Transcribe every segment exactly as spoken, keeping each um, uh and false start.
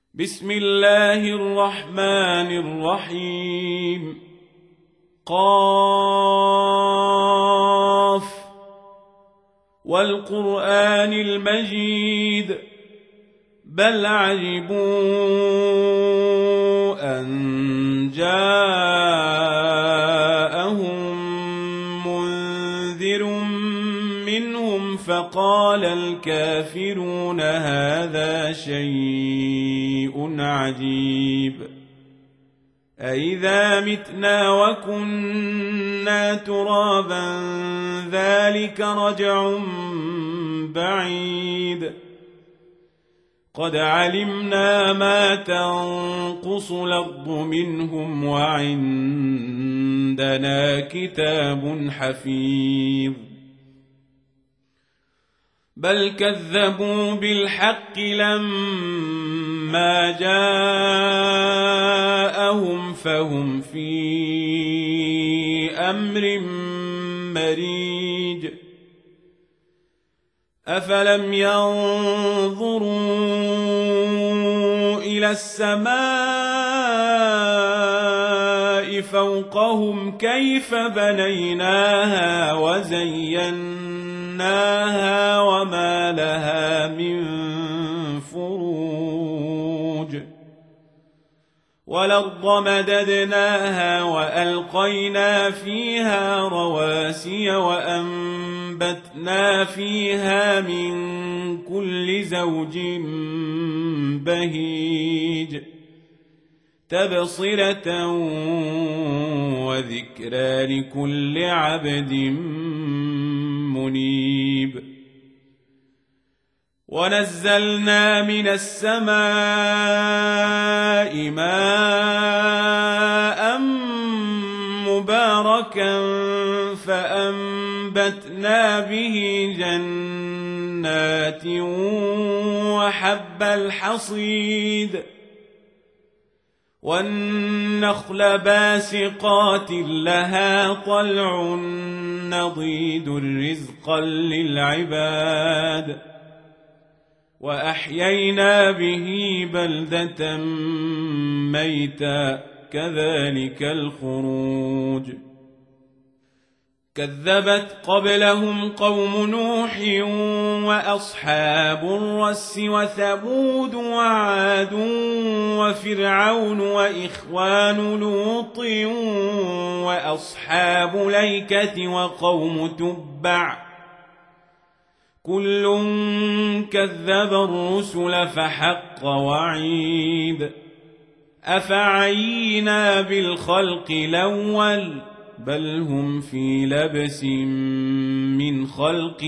بسم الله الرحمن الرحيم. قاف والقرآن المجيد بل عجبوا أن جاءهم منذر منهم فقال الكافرون هذا شيء عجيب أإذا متنا وكنا ترابا ذلك رجع بعيد قد علمنا ما تنقص الأرض منهم وعندنا كتاب حفيظ بل كذبوا بالحق لما جاءهم فهم في أمر مريج أفلم ينظروا إلى السماء فوقهم كيف بنيناها وزيناها وما لها من فروج والأرض مددناها وألقينا فيها رواسي وأنبتنا فيها من كل زوج بهيج تبصرة وذكرى لكل عبد منيب ونزلنا من السماء ماء مباركا فأنبتنا به جنات وحب الحصيد والنخل باسقات لها طلع نضيد رزقا للعباد وأحيينا به بلدة ميتا كذلك الخروج كذبت قبلهم قوم نوح وأصحاب الرس وثمود وعاد وفرعون وإخوان لوط وأصحاب الأيكة وقوم تبع كل كذب الرسل فحق وعيد أفعينا بالخلق الأول بل هم في لبس من خلق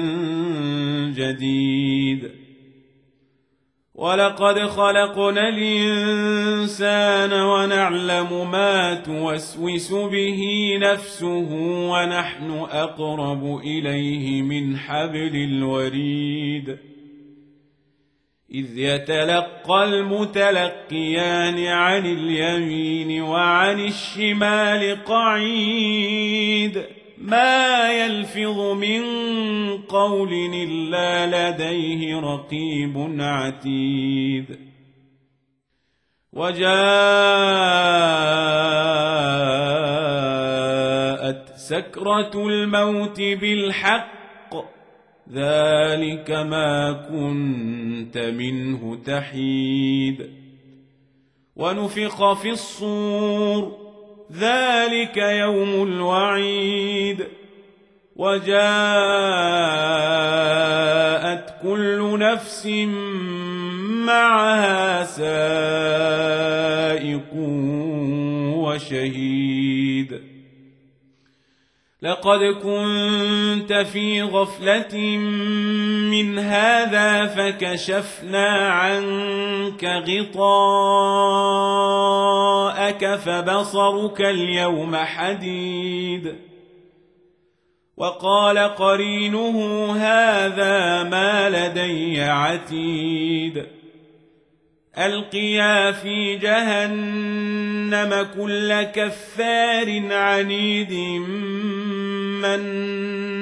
جديد ولقد خلقنا الإنسان ونعلم ما توسوس به نفسه ونحن أقرب إليه من حبل الوريد إذ يتلقى المتلقيان عن اليمين وعن الشمال قعيد ما يلفظ من قول إلا لديه رقيب عتيد وجاءت سكرة الموت بالحق ذلك ما كنت منه تحيد ونفخ في الصور ذلك يوم الوعيد وجاءت كل نفس معها سائق وشهيد لقد كنت في غفلة من هذا فكشفنا عنك غطاءك فبصرك اليوم حديد وقال قرينه هذا ما لدي عتيد ألقيا في جهنم كل كفار عنيد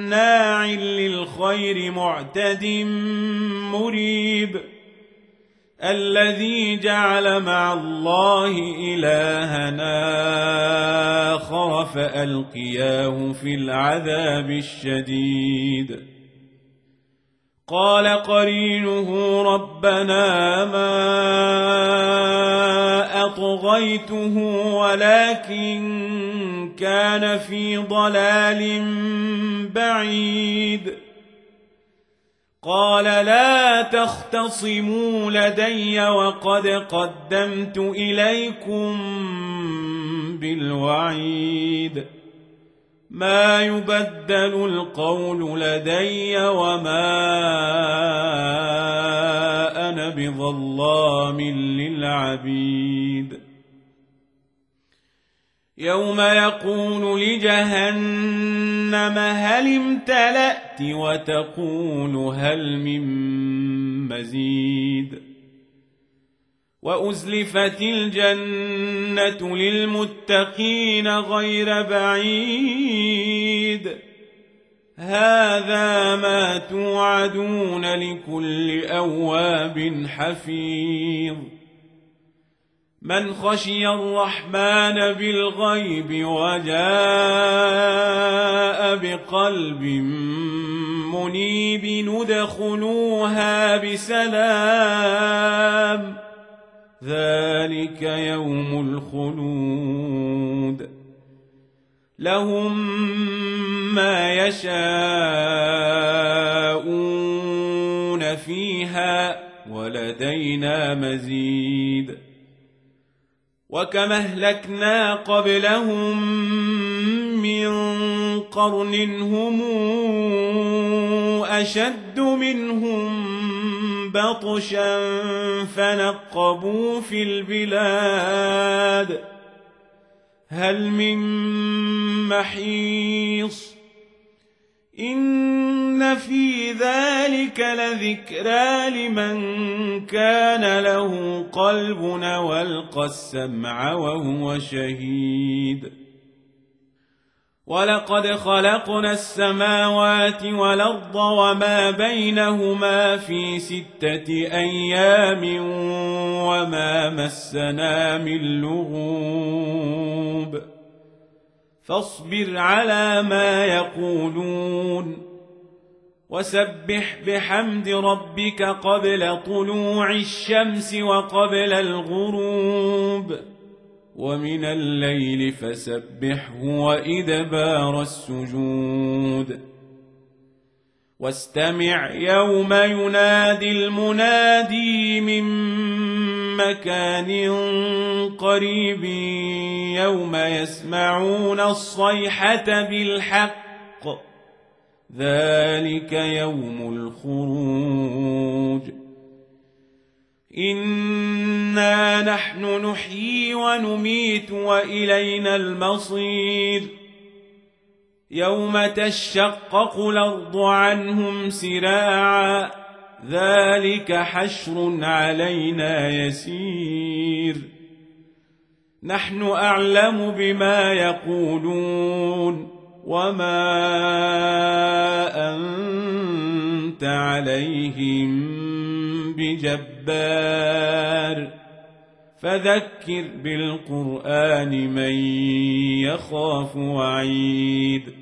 مناع للخير معتد مريب الذي جعل مع الله إلهنا آخر فألقياه في العذاب الشديد. قال قرينه ربنا ما أطغيته ولكن كان في ضلال بعيد. قال لا تختصموا لدي وقد قدمت إليكم بالوعيد. ما يبدل القول لدي وما أنا بظلام للعبيد. يوم يقول لجهنم هل امتلأت وتقول هل من مزيد. وأزلفت الجنة للمتقين غير بعيد. هذا ما توعدون لكل أواب حفيظ. من خشي الرحمن بالغيب وجاء بقلب منيب ندخلوها بسلام. ذلك يوم الخلود. لهم ما يشاءون فيها ولدينا مزيد. وكم أهلكنا قبلهم من قرن هم أشد منهم بطشا فنقبوا في البلاد هل من محيص. إن في ذلك لذكرى لمن كان له قلب والقى السمع وهو شهيد. ولقد خلقنا السماوات والأرض وما بينهما في ستة أيام وما مسنا من لغوب. فاصبر على ما يقولون وسبح بحمد ربك قبل طلوع الشمس وقبل الغروب ومن الليل فسبحه وإدبار السجود. واستمع يوم ينادي المنادي من مكان قريب يوم يسمعون الصيحة بالحق ذلك يوم الخروج. إنا نحن نحيي ونميت وإلينا المصير. يوم تشقق الأرض عنهم سراعا ذلك حشر علينا يسير. نحن أعلم بما يقولون وما أنت عليهم بجبار. فذكر بالقرآن من يخاف وعيد.